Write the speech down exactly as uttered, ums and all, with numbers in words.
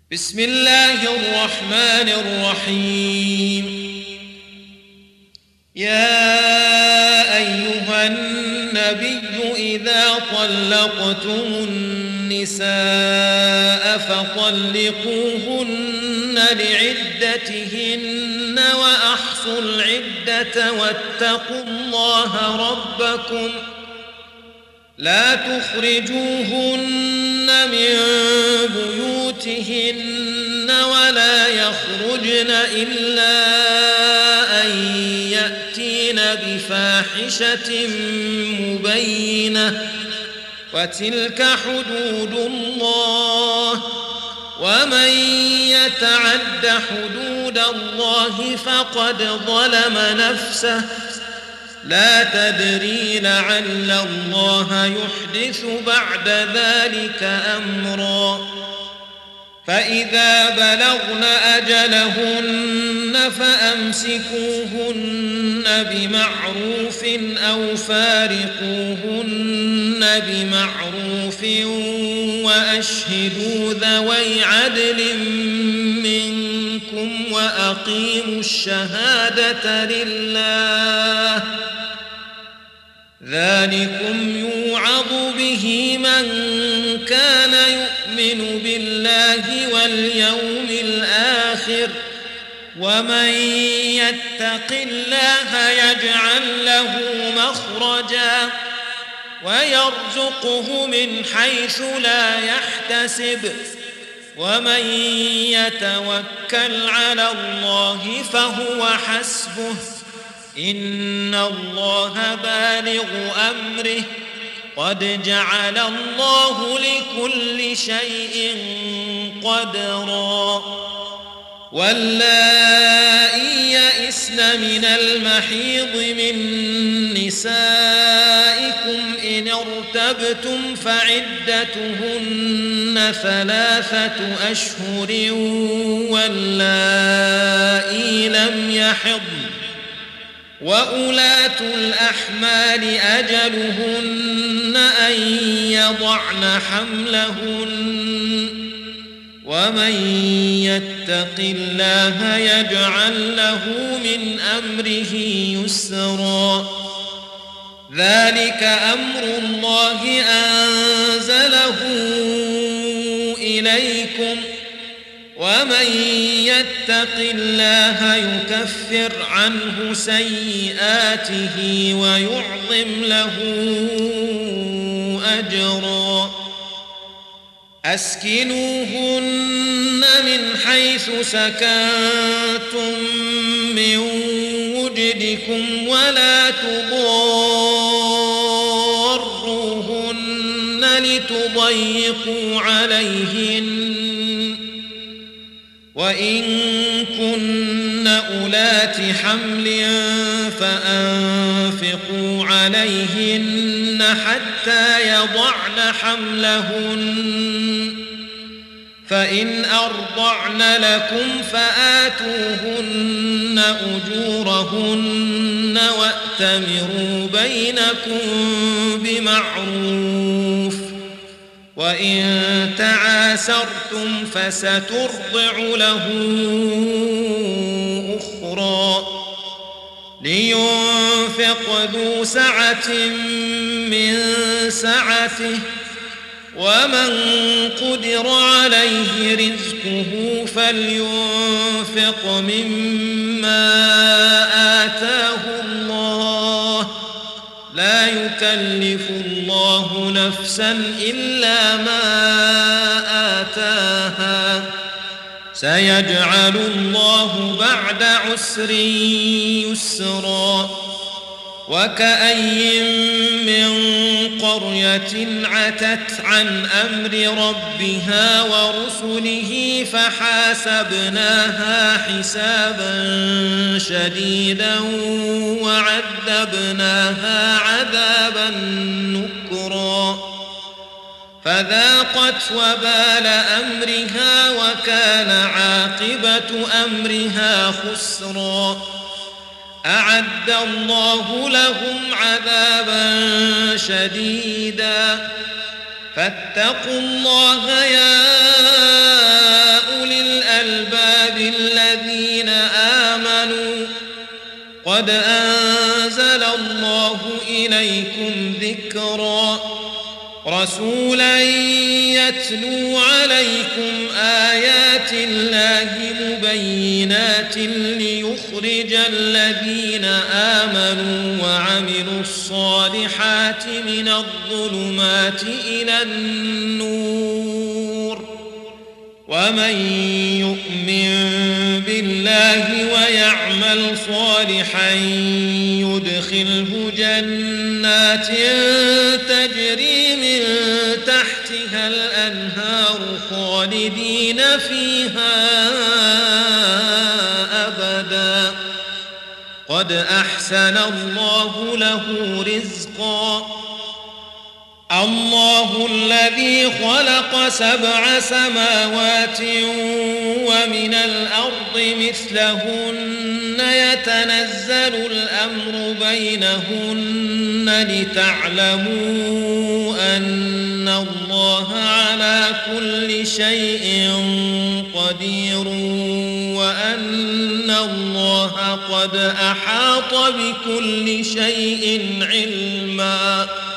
بسم الله الرحمن الرحيم. يا أيها النبي إذا طلقتم النساء فطلقوهن لعدتهن وأحصوا العدة واتقوا الله ربكم لا تخرجوهن من بيوتهن ولا يخرجن إلا أن يأتين بفاحشة مبينة وتلك حدود الله ومن يتعد حدود الله فقد ظلم نفسه لا تدري لعل الله يحدث بعد ذلك أمرا فإذا بلغن أجلهن فأمسكوهن بمعروف أو فارقوهن بمعروف وأشهدوا ذوي عدل منكم وأقيموا الشهادة لله ذلكم يوعظ به من كان يؤمن بالله واليوم الآخر ومن يتق الله يجعل له مخرجا ويرزقه من حيث لا يحتسب ومن يتوكل على الله فهو حسبه إن الله بالغ أمره قد جعل الله لكل شيء قدرا واللائي يئسن من المحيض من نسائكم إن ارتبتم فعدتهن ثلاثة أشهر واللائي لم يحضن وأولاة الأحمال أجلهن أن يضعن حملهن ومن يتق الله يجعل له من أمره يسرا ذلك أمر الله أنزله إليكم ومن يتق الله يكفر عنه سيئاته ويعظم له أجرا أسكنوهن من حيث سكنتم من وجدكم ولا تضاروهن لتضيقوا عليهن وإن كن أولات حمل فأنفقوا عليهن حتى يضعن حملهن فإن أرضعن لكم فآتوهن أجورهن وأتمروا بينكم بمعروف وإن تعاسرتم فسترضع له أخرى لينفق ذو سعة من سعته ومن قدر عليه رزقه فلينفق مما آتاه الله لا يكلف الله نفسا إلا ما آتاها سيجعل الله بعد عسر يسرا وكأي من قرية عتت عن أمر ربها ورسله فحاسبناها حسابا شديدا وعذبناها عذابا نكرا فذاقت وبال أمرها وكان عاقبة أمرها خسرا أعد الله لهم عذابا شديدا فاتقوا الله يا أولي رسولا يتلو عليكم آيات الله مبينات ليخرج الذين آمنوا وعملوا الصالحات من الظلمات إلى النور ومن يؤمن بالله ويعمل صالحا يدخله جنات تجري من تحتها الأنهار خالدين فيها أبدا قد أحسن الله له رزقا الله الذي خلق سبع سماوات ومن الأرض مثلهن يتنزل الأمر بينهن لتعلموا أن الله على كل شيء قدير وأن الله قد أحاط بكل شيء علما